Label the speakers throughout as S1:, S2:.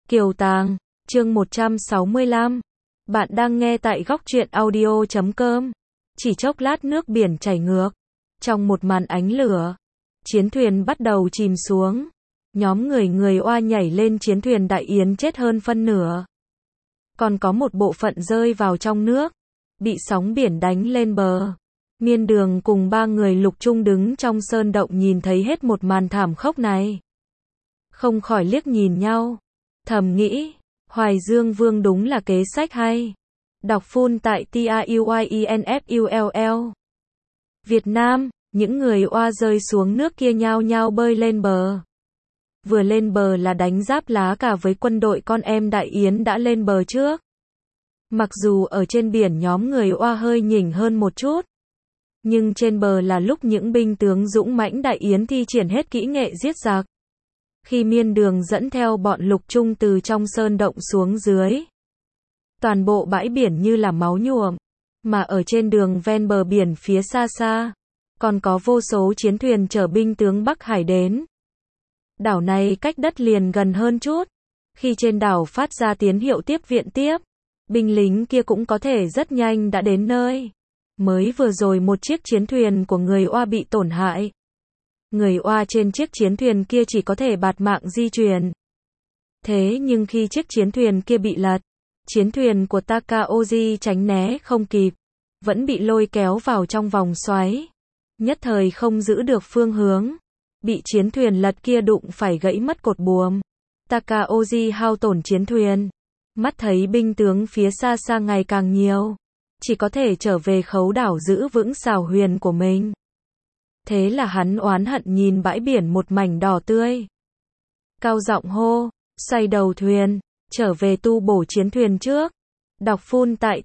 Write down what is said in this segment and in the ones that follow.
S1: Kiều Tàng, chương 165. Bạn đang nghe tại góc truyện audio.com. Chỉ chốc lát nước biển chảy ngược. Trong một màn ánh lửa, chiến thuyền bắt đầu chìm xuống. Nhóm người oa nhảy lên chiến thuyền đại yến chết hơn phân nửa. Còn có một bộ phận rơi vào trong nước, bị sóng biển đánh lên bờ. Miên Đường cùng 3 người Lục Trung đứng trong sơn động nhìn thấy hết một màn thảm khốc này. Không khỏi liếc nhìn nhau. Thầm nghĩ, Hoài Dương Vương đúng là kế sách hay. Đọc full tại TAUYINFULL. Việt Nam, những người oa rơi xuống nước kia nhao nhao bơi lên bờ. Vừa lên bờ là đánh giáp lá cả với quân đội con em Đại Yến đã lên bờ trước. Mặc dù ở trên biển nhóm người oa hơi nhỉnh hơn một chút, nhưng trên bờ là lúc những binh tướng dũng mãnh Đại Yến thi triển hết kỹ nghệ giết giặc. Khi Miên Đường dẫn theo bọn Lục Trung từ trong sơn động xuống dưới, toàn bộ bãi biển như là máu nhuộm, mà ở trên đường ven bờ biển phía xa xa, còn có vô số chiến thuyền chở binh tướng Bắc Hải đến. Đảo này cách đất liền gần hơn chút, khi trên đảo phát ra tín hiệu tiếp viện tiếp, binh lính kia cũng có thể rất nhanh đã đến nơi. Mới vừa rồi một chiếc chiến thuyền của người oa bị tổn hại. Người oa trên chiếc chiến thuyền kia chỉ có thể bạt mạng di chuyển. Thế nhưng khi chiếc chiến thuyền kia bị lật, chiến thuyền của Takaoji tránh né không kịp, vẫn bị lôi kéo vào trong vòng xoáy. Nhất thời không giữ được phương hướng, bị chiến thuyền lật kia đụng phải gãy mất cột buồm. Takaoji hao tổn chiến thuyền, mắt thấy binh tướng phía xa xa ngày càng nhiều, chỉ có thể trở về khấu đảo giữ vững xào huyền của mình. Thế là hắn oán hận nhìn bãi biển một mảnh đỏ tươi, cao giọng hô, xoay đầu thuyền, trở về tu bổ chiến thuyền trước. Đọc full tại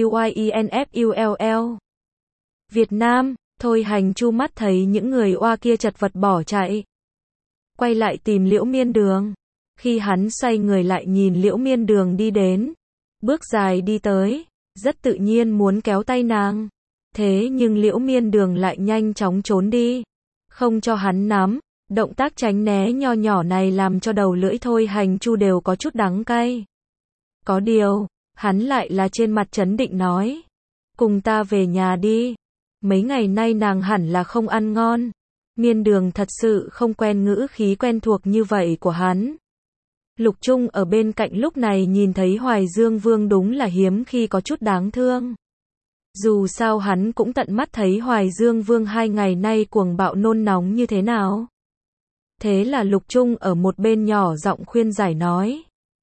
S1: TAUYINFULL. Việt Nam, Thôi Hành Chu mắt thấy những người oa kia chật vật bỏ chạy, quay lại tìm Liễu Miên Đường. Khi hắn xoay người lại nhìn Liễu Miên Đường đi đến, bước dài đi tới, rất tự nhiên muốn kéo tay nàng. Thế nhưng Liễu Miên Đường lại nhanh chóng trốn đi, không cho hắn nắm. Động tác tránh né nho nhỏ này làm cho đầu lưỡi Thôi Hành Chu đều có chút đắng cay. Có điều, hắn lại là trên mặt trấn định nói, cùng ta về nhà đi. Mấy ngày nay nàng hẳn là không ăn ngon. Miên Đường thật sự không quen ngữ khí quen thuộc như vậy của hắn. Lục Trung ở bên cạnh lúc này nhìn thấy Hoài Dương Vương đúng là hiếm khi có chút đáng thương. Dù sao hắn cũng tận mắt thấy Hoài Dương Vương 2 ngày nay cuồng bạo nôn nóng như thế nào. Thế là Lục Trung ở một bên nhỏ giọng khuyên giải nói,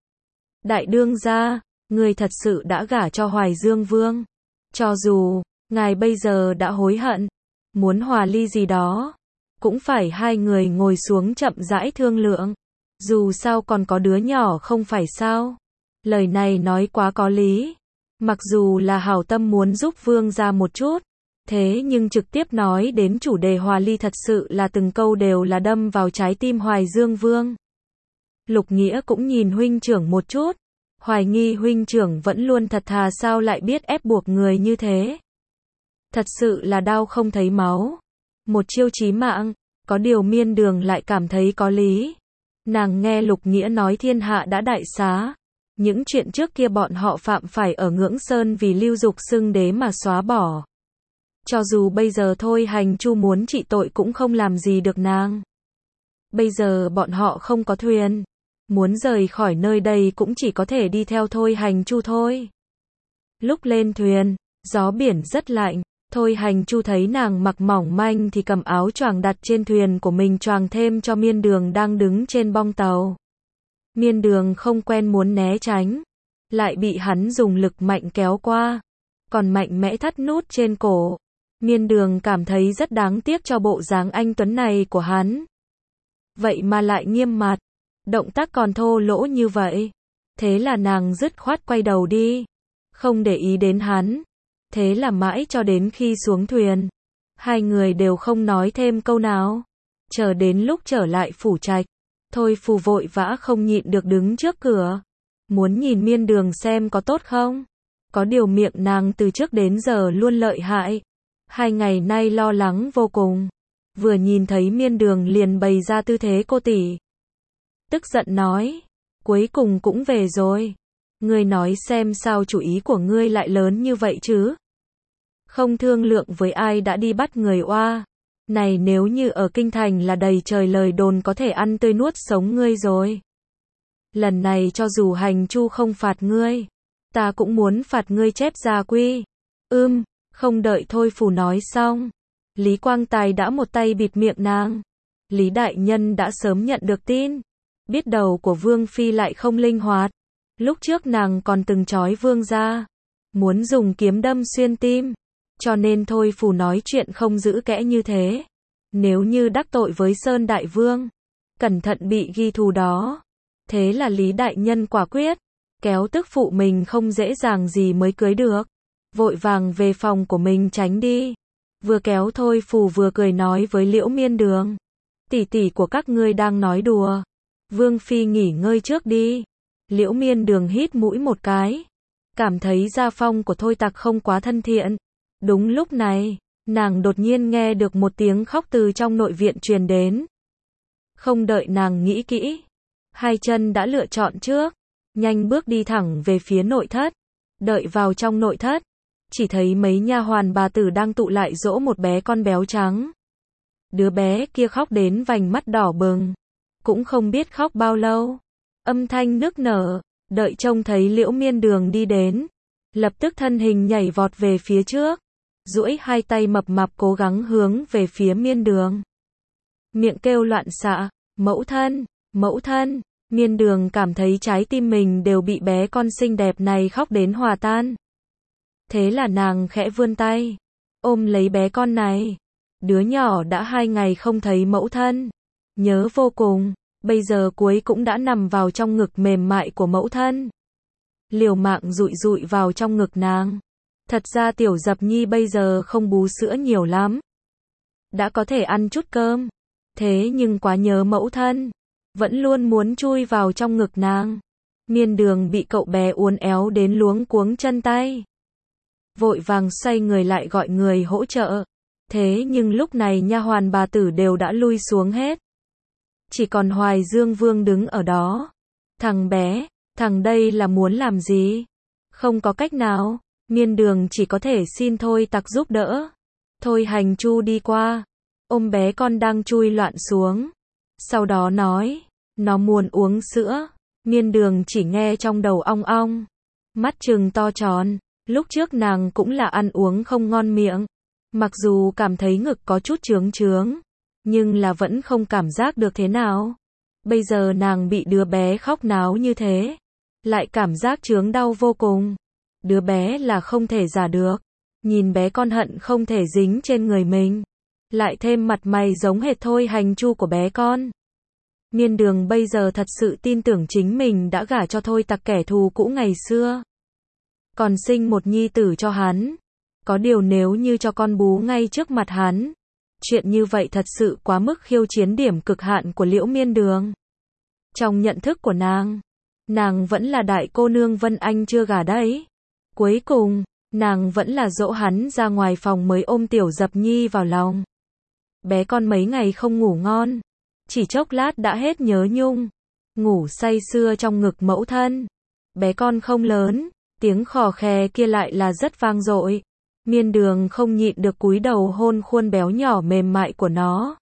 S1: đại đương gia, người thật sự đã gả cho Hoài Dương Vương. Cho dù ngài bây giờ đã hối hận, muốn hòa ly gì đó, cũng phải hai người ngồi xuống chậm rãi thương lượng. Dù sao còn có đứa nhỏ không phải sao. Lời này nói quá có lý. Mặc dù là hảo tâm muốn giúp Vương gia một chút, thế nhưng trực tiếp nói đến chủ đề hòa ly thật sự là từng câu đều là đâm vào trái tim Hoài Dương Vương. Lục Nghĩa cũng nhìn huynh trưởng một chút, hoài nghi huynh trưởng vẫn luôn thật thà sao lại biết ép buộc người như thế. Thật sự là đau không thấy máu. Một chiêu chí mạng, có điều Miên Đường lại cảm thấy có lý. Nàng nghe Lục Nghĩa nói thiên hạ đã đại xá. Những chuyện trước kia bọn họ phạm phải ở Ngưỡng Sơn vì lưu dục xưng đế mà xóa bỏ. Cho dù bây giờ Thôi Hành Chu muốn trị tội cũng không làm gì được nàng. Bây giờ bọn họ không có thuyền, muốn rời khỏi nơi đây cũng chỉ có thể đi theo Thôi Hành Chu thôi. Lúc lên thuyền, gió biển rất lạnh. Thôi Hành Chu thấy nàng mặc mỏng manh thì cầm áo choàng đặt trên thuyền của mình choàng thêm cho Miên Đường đang đứng trên bong tàu. Miên Đường không quen muốn né tránh, lại bị hắn dùng lực mạnh kéo qua, còn mạnh mẽ thắt nút trên cổ. Miên Đường cảm thấy rất đáng tiếc cho bộ dáng anh tuấn này của hắn. Vậy mà lại nghiêm mặt, động tác còn thô lỗ như vậy. Thế là nàng dứt khoát quay đầu đi, không để ý đến hắn. Thế là mãi cho đến khi xuống thuyền, hai người đều không nói thêm câu nào. Chờ đến lúc trở lại phủ trạch, Thôi Phù vội vã không nhịn được đứng trước cửa, muốn nhìn Miên Đường xem có tốt không. Có điều miệng nàng từ trước đến giờ luôn lợi hại, 2 ngày nay lo lắng vô cùng. Vừa nhìn thấy Miên Đường liền bày ra tư thế cô tỷ, tức giận nói, cuối cùng cũng về rồi. Ngươi nói xem sao chủ ý của ngươi lại lớn như vậy chứ? Không thương lượng với ai đã đi bắt người oa. Này nếu như ở kinh thành là đầy trời lời đồn có thể ăn tươi nuốt sống ngươi rồi. Lần này cho dù hành chu không phạt ngươi, ta cũng muốn phạt ngươi chép gia quy. Không đợi Thôi Phù nói xong, Lý Quang Tài đã một tay bịt miệng nàng. Lý đại nhân đã sớm nhận được tin, biết đầu của Vương Phi lại không linh hoạt. Lúc trước nàng còn từng trói Vương ra, muốn dùng kiếm đâm xuyên tim, cho nên Thôi Phù nói chuyện không giữ kẽ như thế. Nếu như đắc tội với Sơn Đại Vương, cẩn thận bị ghi thù đó. Thế là Lý đại nhân quả quyết, kéo tức phụ mình không dễ dàng gì mới cưới được. Vội vàng về phòng của mình tránh đi. Vừa kéo Thôi Phù vừa cười nói với Liễu Miên Đường. Tỷ tỷ của các ngươi đang nói đùa. Vương Phi nghỉ ngơi trước đi. Liễu Miên Đường hít mũi một cái. Cảm thấy gia phong của Thôi Tặc không quá thân thiện. Đúng lúc này, nàng đột nhiên nghe được một tiếng khóc từ trong nội viện truyền đến. Không đợi nàng nghĩ kỹ, hai chân đã lựa chọn trước, nhanh bước đi thẳng về phía nội thất. Đợi vào trong nội thất, chỉ thấy mấy nha hoàn bà tử đang tụ lại dỗ một bé con béo trắng. Đứa bé kia khóc đến vành mắt đỏ bừng, cũng không biết khóc bao lâu. Âm thanh nức nở, đợi trông thấy Liễu Miên Đường đi đến, lập tức thân hình nhảy vọt về phía trước, duỗi hai tay mập mạp cố gắng hướng về phía Miên Đường. Miệng kêu loạn xạ, mẫu thân, mẫu thân. Miên Đường cảm thấy trái tim mình đều bị bé con xinh đẹp này khóc đến hòa tan. Thế là nàng khẽ vươn tay, ôm lấy bé con này. Đứa nhỏ đã 2 ngày không thấy mẫu thân, nhớ vô cùng, bây giờ cuối cũng đã nằm vào trong ngực mềm mại của mẫu thân. Liều mạng dụi dụi vào trong ngực nàng. Thật ra Tiểu Dập Nhi bây giờ không bú sữa nhiều lắm, đã có thể ăn chút cơm, thế nhưng quá nhớ mẫu thân, vẫn luôn muốn chui vào trong ngực nàng. Miên Đường bị cậu bé uốn éo đến luống cuống chân tay, vội vàng xoay người lại gọi người hỗ trợ. Thế nhưng lúc này nha hoàn bà tử đều đã lui xuống hết, chỉ còn Hoài Dương Vương đứng ở đó. Thằng bé, thằng đây là muốn làm gì? Không có cách nào, Miên Đường chỉ có thể xin Thôi Tặc giúp đỡ. Thôi Hành Chu đi qua, ôm bé con đang chui loạn xuống, sau đó nói, nó muốn uống sữa. Miên Đường chỉ nghe trong đầu ong ong, mắt trừng to tròn. Lúc trước nàng cũng là ăn uống không ngon miệng, mặc dù cảm thấy ngực có chút chướng chướng, nhưng là vẫn không cảm giác được thế nào. Bây giờ nàng bị đứa bé khóc náo như thế, lại cảm giác chướng đau vô cùng. Đứa bé là không thể giả được, nhìn bé con hận không thể dính trên người mình, lại thêm mặt mày giống hệt Thôi Hành Chu của bé con. Miên Đường bây giờ thật sự tin tưởng chính mình đã gả cho Thôi Tặc kẻ thù cũ ngày xưa, còn sinh một nhi tử cho hắn. Có điều nếu như cho con bú ngay trước mặt hắn, chuyện như vậy thật sự quá mức khiêu chiến điểm cực hạn của Liễu Miên Đường. Trong nhận thức của nàng vẫn là đại cô nương Vân Anh chưa gả đấy. Cuối cùng, nàng vẫn là dỗ hắn ra ngoài phòng mới ôm Tiểu Dập Nhi vào lòng. Bé con mấy ngày không ngủ ngon, chỉ chốc lát đã hết nhớ nhung, ngủ say sưa trong ngực mẫu thân. Bé con không lớn, tiếng khò khè kia lại là rất vang dội. Miên Đường không nhịn được cúi đầu hôn khuôn béo nhỏ mềm mại của nó.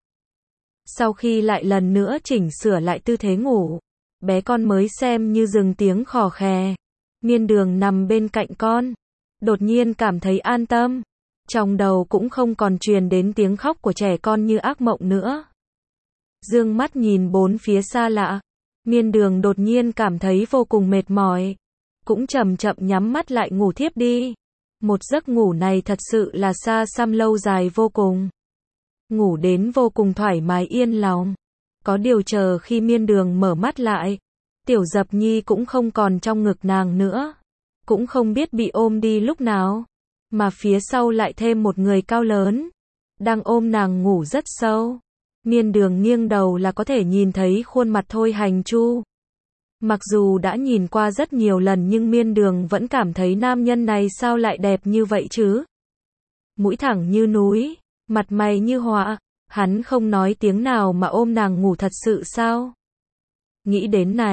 S1: Sau khi lại lần nữa chỉnh sửa lại tư thế ngủ, bé con mới xem như dừng tiếng khò khè. Miên Đường nằm bên cạnh con, đột nhiên cảm thấy an tâm. Trong đầu cũng không còn truyền đến tiếng khóc của trẻ con như ác mộng nữa. Dương mắt nhìn bốn phía xa lạ, Miên Đường đột nhiên cảm thấy vô cùng mệt mỏi, cũng chậm chậm nhắm mắt lại ngủ thiếp đi. Một giấc ngủ này thật sự là xa xăm lâu dài vô cùng. Ngủ đến vô cùng thoải mái yên lòng. Có điều chờ khi Miên Đường mở mắt lại, Tiểu Dập Nhi cũng không còn trong ngực nàng nữa, cũng không biết bị ôm đi lúc nào, mà phía sau lại thêm một người cao lớn, đang ôm nàng ngủ rất sâu. Miên Đường nghiêng đầu là có thể nhìn thấy khuôn mặt Thôi Hành Chu. Mặc dù đã nhìn qua rất nhiều lần nhưng Miên Đường vẫn cảm thấy nam nhân này sao lại đẹp như vậy chứ? Mũi thẳng như núi, mặt mày như họa, hắn không nói tiếng nào mà ôm nàng ngủ thật sự sao? Nghĩ đến này,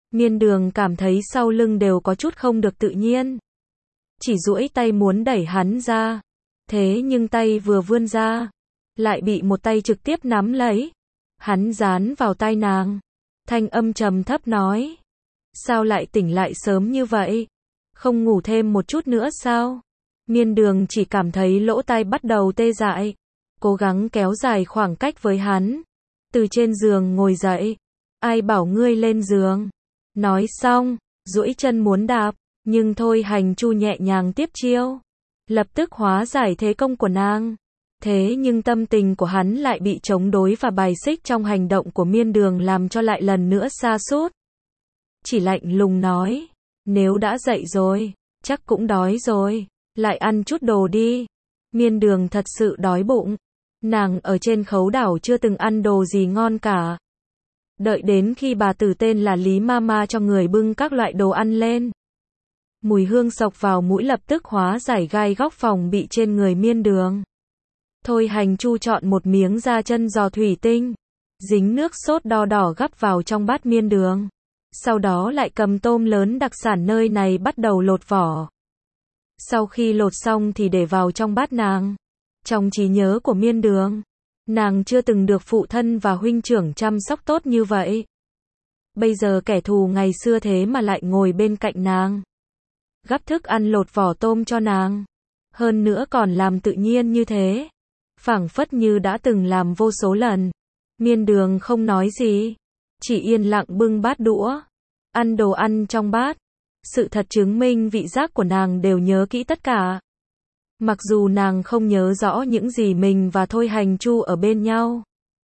S1: Miên Đường cảm thấy sau lưng đều có chút không được tự nhiên. Chỉ duỗi tay muốn đẩy hắn ra. Thế nhưng tay vừa vươn ra, lại bị một tay trực tiếp nắm lấy. Hắn dán vào tai nàng. Thanh âm trầm thấp nói. Sao lại tỉnh lại sớm như vậy? Không ngủ thêm một chút nữa sao? Miên Đường chỉ cảm thấy lỗ tai bắt đầu tê dại. Cố gắng kéo dài khoảng cách với hắn. Từ trên giường ngồi dậy. Ai bảo ngươi lên giường? Nói xong, duỗi chân muốn đạp. Nhưng Thôi Hành Chu nhẹ nhàng tiếp chiêu. Lập tức hóa giải thế công của nàng. Thế nhưng tâm tình của hắn lại bị chống đối và bài xích trong hành động của Miên Đường làm cho lại lần nữa sa sút. Chỉ lạnh lùng nói. Nếu đã dậy rồi, chắc cũng đói rồi. Lại ăn chút đồ đi. Miên Đường thật sự đói bụng. Nàng ở trên Khấu Đảo chưa từng ăn đồ gì ngon cả. Đợi đến khi bà tử tên là Lý Mama cho người bưng các loại đồ ăn lên. Mùi hương xộc vào mũi lập tức hóa giải gai góc phòng bị trên người Miên Đường. Thôi Hành Chu chọn một miếng da chân giò thủy tinh, dính nước sốt đỏ đỏ gắp vào trong bát Miên Đường. Sau đó lại cầm tôm lớn đặc sản nơi này bắt đầu lột vỏ. Sau khi lột xong thì để vào trong bát nàng. Trong trí nhớ của Miên Đường, nàng chưa từng được phụ thân và huynh trưởng chăm sóc tốt như vậy. Bây giờ kẻ thù ngày xưa thế mà lại ngồi bên cạnh nàng. Gắp thức ăn lột vỏ tôm cho nàng. Hơn nữa còn làm tự nhiên như thế. Phảng phất như đã từng làm vô số lần. Miên Đường không nói gì. Chỉ yên lặng bưng bát đũa. Ăn đồ ăn trong bát. Sự thật chứng minh vị giác của nàng đều nhớ kỹ tất cả. Mặc dù nàng không nhớ rõ những gì mình và Thôi Hành Chu ở bên nhau.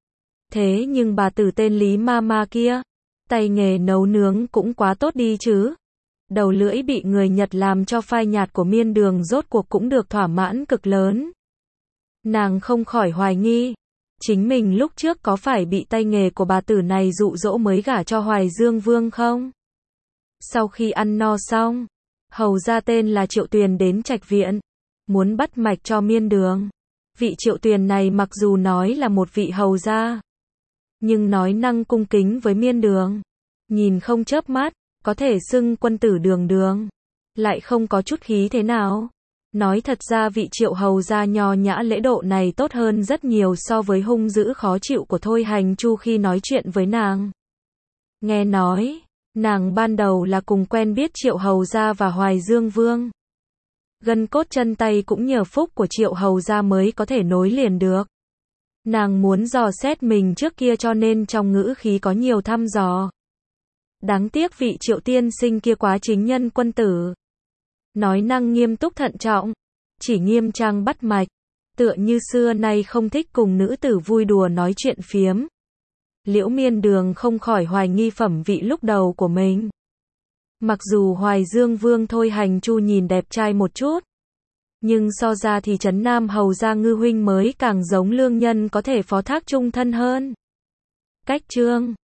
S1: Thế nhưng bà tử tên Lý Mama kia, tay nghề nấu nướng cũng quá tốt đi chứ. Đầu lưỡi bị người Nhật làm cho phai nhạt của Miên Đường rốt cuộc cũng được thỏa mãn cực lớn. Nàng không khỏi hoài nghi, chính mình lúc trước có phải bị tay nghề của bà tử này dụ dỗ mới gả cho Hoài Dương Vương không? Sau khi ăn no xong, hầu gia tên là Triệu Tuyền đến Trạch Viện, muốn bắt mạch cho Miên Đường. Vị Triệu Tuyền này mặc dù nói là một vị hầu gia, nhưng nói năng cung kính với Miên Đường, nhìn không chớp mắt, có thể xưng quân tử Đường Đường, lại không có chút khí thế nào. Nói thật ra vị Triệu hầu gia nho nhã lễ độ này tốt hơn rất nhiều so với hung dữ khó chịu của Thôi Hành Chu khi nói chuyện với nàng. Nghe nói, nàng ban đầu là cùng quen biết Triệu hầu gia và Hoài Dương Vương. Gân cốt chân tay cũng nhờ phúc của Triệu hầu gia mới có thể nối liền được. Nàng muốn dò xét mình trước kia cho nên trong ngữ khí có nhiều thăm dò. Đáng tiếc vị Triệu tiên sinh kia quá chính nhân quân tử. Nói năng nghiêm túc thận trọng, chỉ nghiêm trang bắt mạch, tựa như xưa nay không thích cùng nữ tử vui đùa nói chuyện phiếm. Liễu Miên Đường không khỏi hoài nghi phẩm vị lúc đầu của mình. Mặc dù Hoài Dương Vương Thôi Hành Chu nhìn đẹp trai một chút, nhưng so ra thì Trấn Nam hầu gia Ngư huynh mới càng giống lương nhân có thể phó thác chung thân hơn. Cách chương